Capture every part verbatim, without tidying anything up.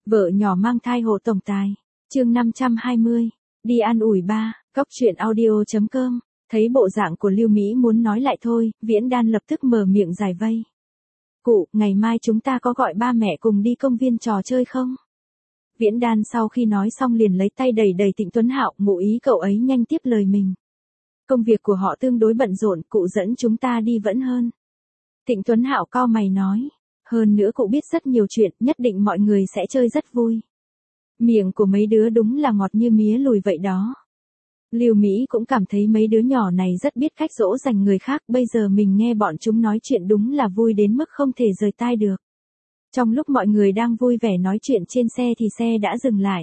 Vợ nhỏ mang thai hộ tổng tài. Chương năm trăm hai mươi. Đi an ủi ba. Cóc truyện audio chấm com. Thấy bộ dạng của Lưu Mỹ muốn nói lại thôi, Viễn Đan lập tức mở miệng giải vây. Cụ, ngày mai chúng ta có gọi ba mẹ cùng đi công viên trò chơi không? Viễn Đan sau khi nói xong liền lấy tay đẩy đẩy Trịnh Tuấn Hạo, ngụ ý cậu ấy nhanh tiếp lời mình. Công việc của họ tương đối bận rộn, cụ dẫn chúng ta đi vẫn hơn. Trịnh Tuấn Hạo cau mày nói. Hơn nữa cụ biết rất nhiều chuyện, nhất định mọi người sẽ chơi rất vui. Miệng của mấy đứa đúng là ngọt như mía lùi vậy đó. Lưu Mỹ cũng cảm thấy mấy đứa nhỏ này rất biết cách dỗ dành người khác, bây giờ mình nghe bọn chúng nói chuyện đúng là vui đến mức không thể rời tai được. Trong lúc mọi người đang vui vẻ nói chuyện trên xe thì xe đã dừng lại.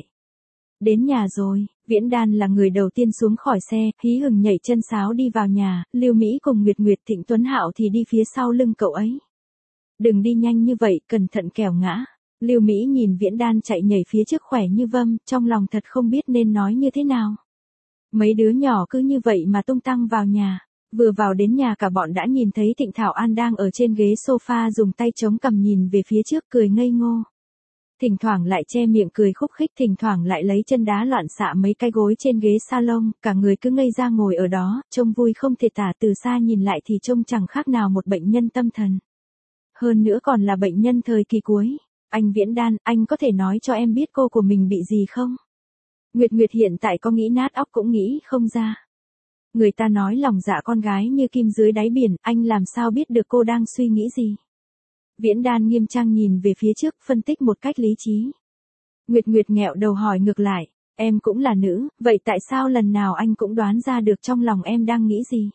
Đến nhà rồi, Viễn Đan là người đầu tiên xuống khỏi xe, hí hửng nhảy chân sáo đi vào nhà, Lưu Mỹ cùng Nguyệt Nguyệt Trịnh Tuấn Hạo thì đi phía sau lưng cậu ấy. Đừng đi nhanh như vậy, cẩn thận kẻo ngã. Lưu Mỹ nhìn Viễn Đan chạy nhảy phía trước khỏe như vâm, trong lòng thật không biết nên nói như thế nào. Mấy đứa nhỏ cứ như vậy mà tung tăng vào nhà. Vừa vào đến nhà cả bọn đã nhìn thấy Thịnh Thảo An đang ở trên ghế sofa dùng tay chống cằm nhìn về phía trước cười ngây ngô. Thỉnh thoảng lại che miệng cười khúc khích, thỉnh thoảng lại lấy chân đá loạn xạ mấy cái gối trên ghế salon, cả người cứ ngây ra ngồi ở đó, trông vui không thể tả, từ xa nhìn lại thì trông chẳng khác nào một bệnh nhân tâm thần. Hơn nữa còn là bệnh nhân thời kỳ cuối. Anh Viễn Đan, anh có thể nói cho em biết cô của mình bị gì không? Nguyệt Nguyệt hiện tại có nghĩ nát óc cũng nghĩ không ra. Người ta nói lòng dạ con gái như kim dưới đáy biển, anh làm sao biết được cô đang suy nghĩ gì? Viễn Đan nghiêm trang nhìn về phía trước, phân tích một cách lý trí. Nguyệt Nguyệt nghẹo đầu hỏi ngược lại, em cũng là nữ, vậy tại sao lần nào anh cũng đoán ra được trong lòng em đang nghĩ gì?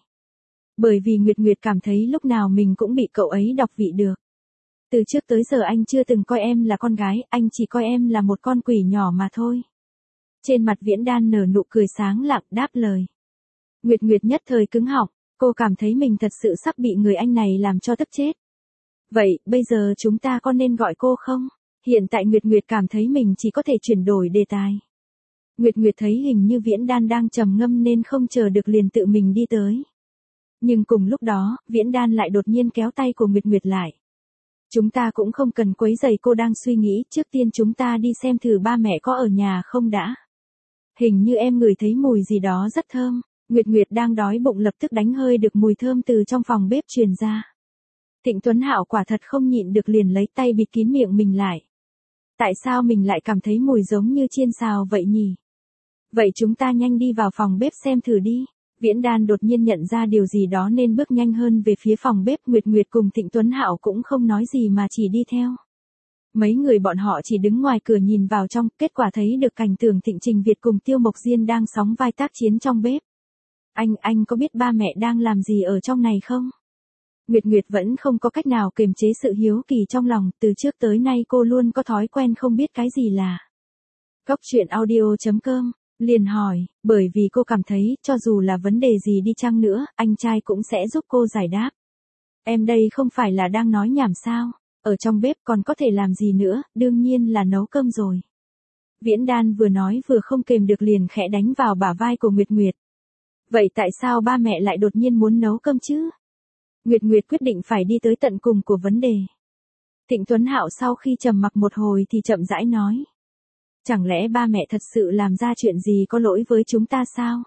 Bởi vì Nguyệt Nguyệt cảm thấy lúc nào mình cũng bị cậu ấy đọc vị được. Từ trước tới giờ anh chưa từng coi em là con gái, anh chỉ coi em là một con quỷ nhỏ mà thôi. Trên mặt Viễn Đan nở nụ cười sáng lặng đáp lời. Nguyệt Nguyệt nhất thời cứng họng, cô cảm thấy mình thật sự sắp bị người anh này làm cho tức chết. Vậy, bây giờ chúng ta có nên gọi cô không? Hiện tại Nguyệt Nguyệt cảm thấy mình chỉ có thể chuyển đổi đề tài. Nguyệt Nguyệt thấy hình như Viễn Đan đang trầm ngâm nên không chờ được liền tự mình đi tới. Nhưng cùng lúc đó, Viễn Đan lại đột nhiên kéo tay của Nguyệt Nguyệt lại. Chúng ta cũng không cần quấy rầy cô đang suy nghĩ, trước tiên chúng ta đi xem thử ba mẹ có ở nhà không đã. Hình như em ngửi thấy mùi gì đó rất thơm. Nguyệt Nguyệt đang đói bụng lập tức đánh hơi được mùi thơm từ trong phòng bếp truyền ra. Trịnh Tuấn Hạo quả thật không nhịn được liền lấy tay bịt kín miệng mình lại. Tại sao mình lại cảm thấy mùi giống như chiên xào vậy nhỉ? Vậy chúng ta nhanh đi vào phòng bếp xem thử đi. Viễn Đan đột nhiên nhận ra điều gì đó nên bước nhanh hơn về phía phòng bếp. Nguyệt Nguyệt cùng Trịnh Tuấn Hạo cũng không nói gì mà chỉ đi theo. Mấy người bọn họ chỉ đứng ngoài cửa nhìn vào trong, kết quả thấy được cảnh tượng Thịnh Trình Việt cùng Tiêu Mộc Diên đang sóng vai tác chiến trong bếp. Anh, anh có biết ba mẹ đang làm gì ở trong này không? Nguyệt Nguyệt vẫn không có cách nào kiềm chế sự hiếu kỳ trong lòng, từ trước tới nay cô luôn có thói quen không biết cái gì là. Cóc truyện audio chấm com, liền hỏi, bởi vì cô cảm thấy, cho dù là vấn đề gì đi chăng nữa, anh trai cũng sẽ giúp cô giải đáp. Em đây không phải là đang nói nhảm sao, ở trong bếp còn có thể làm gì nữa, đương nhiên là nấu cơm rồi. Viễn Đan vừa nói vừa không kềm được liền khẽ đánh vào bả vai của Nguyệt Nguyệt. Vậy tại sao ba mẹ lại đột nhiên muốn nấu cơm chứ? Nguyệt Nguyệt quyết định phải đi tới tận cùng của vấn đề. Trịnh Tuấn Hạo sau khi trầm mặc một hồi thì chậm rãi nói. Chẳng lẽ ba mẹ thật sự làm ra chuyện gì có lỗi với chúng ta sao?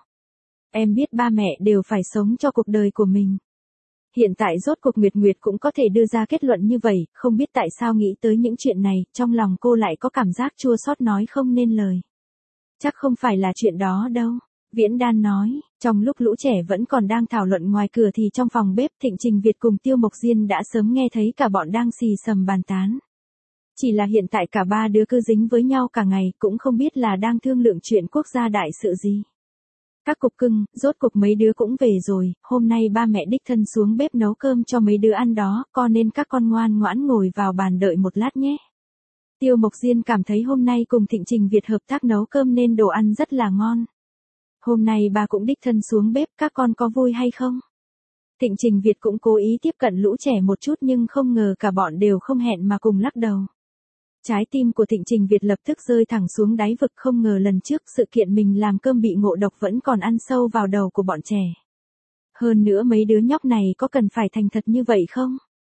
Em biết ba mẹ đều phải sống cho cuộc đời của mình. Hiện tại rốt cuộc Nguyệt Nguyệt cũng có thể đưa ra kết luận như vậy, không biết tại sao nghĩ tới những chuyện này, trong lòng cô lại có cảm giác chua xót nói không nên lời. Chắc không phải là chuyện đó đâu. Viễn Đan nói, trong lúc lũ trẻ vẫn còn đang thảo luận ngoài cửa thì trong phòng bếp Thịnh Trình Việt cùng Tiêu Mộc Diên đã sớm nghe thấy cả bọn đang xì xầm bàn tán. Chỉ là hiện tại cả ba đứa cứ dính với nhau cả ngày cũng không biết là đang thương lượng chuyện quốc gia đại sự gì. Các cục cưng, rốt cuộc mấy đứa cũng về rồi, hôm nay ba mẹ đích thân xuống bếp nấu cơm cho mấy đứa ăn đó, con nên các con ngoan ngoãn ngồi vào bàn đợi một lát nhé. Tiêu Mộc Diên cảm thấy hôm nay cùng Thịnh Trình Việt hợp tác nấu cơm nên đồ ăn rất là ngon. Hôm nay ba cũng đích thân xuống bếp, các con có vui hay không? Thịnh Trình Việt cũng cố ý tiếp cận lũ trẻ một chút nhưng không ngờ cả bọn đều không hẹn mà cùng lắc đầu. Trái tim của Thịnh Trình Việt lập tức rơi thẳng xuống đáy vực, không ngờ lần trước sự kiện mình làm cơm bị ngộ độc vẫn còn ăn sâu vào đầu của bọn trẻ. Hơn nữa mấy đứa nhóc này có cần phải thành thật như vậy không?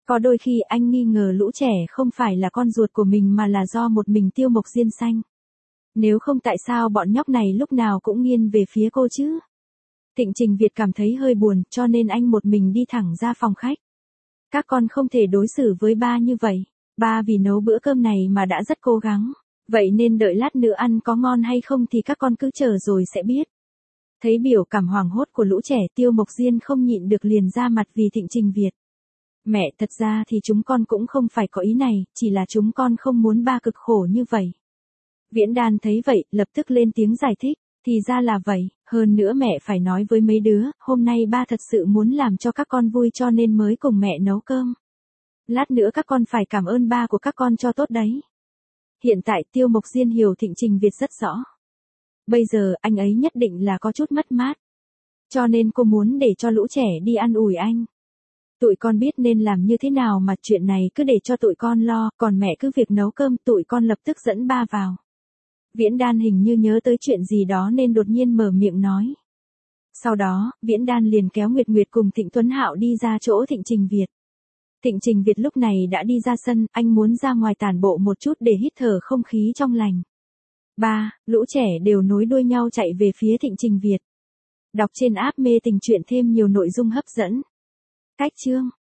Có đôi khi anh nghi ngờ lũ trẻ không phải là con ruột của mình mà là do một mình Tiêu Mộc Diên sanh. Nếu không tại sao bọn nhóc này lúc nào cũng nghiêng về phía cô chứ? Thịnh Trình Việt cảm thấy hơi buồn, cho nên anh một mình đi thẳng ra phòng khách. Các con không thể đối xử với ba như vậy. Ba vì nấu bữa cơm này mà đã rất cố gắng. Vậy nên đợi lát nữa ăn có ngon hay không thì các con cứ chờ rồi sẽ biết. Thấy biểu cảm hoảng hốt của lũ trẻ, Tiêu Mộc Diên không nhịn được liền ra mặt vì Thịnh Trình Việt. Mẹ, thật ra thì chúng con cũng không phải có ý này, chỉ là chúng con không muốn ba cực khổ như vậy. Viễn Đan thấy vậy, lập tức lên tiếng giải thích. Thì ra là vậy, hơn nữa mẹ phải nói với mấy đứa, hôm nay ba thật sự muốn làm cho các con vui cho nên mới cùng mẹ nấu cơm. Lát nữa các con phải cảm ơn ba của các con cho tốt đấy. Hiện tại Tiêu Mộc Diên hiểu Thịnh Trình Việt rất rõ. Bây giờ anh ấy nhất định là có chút mất mát. Cho nên cô muốn để cho lũ trẻ đi ăn ủi anh. Tụi con biết nên làm như thế nào mà chuyện này cứ để cho tụi con lo, còn mẹ cứ việc nấu cơm, tụi con lập tức dẫn ba vào. Viễn Đan hình như nhớ tới chuyện gì đó nên đột nhiên mở miệng nói. Sau đó, Viễn Đan liền kéo Nguyệt Nguyệt cùng Thịnh Tuấn Hạo đi ra chỗ Thịnh Trình Việt. Thịnh Trình Việt lúc này đã đi ra sân, anh muốn ra ngoài tản bộ một chút để hít thở không khí trong lành. Ba, lũ trẻ đều nối đuôi nhau chạy về phía Thịnh Trình Việt. Đọc trên app Mê Tình Truyện thêm nhiều nội dung hấp dẫn. Cách chương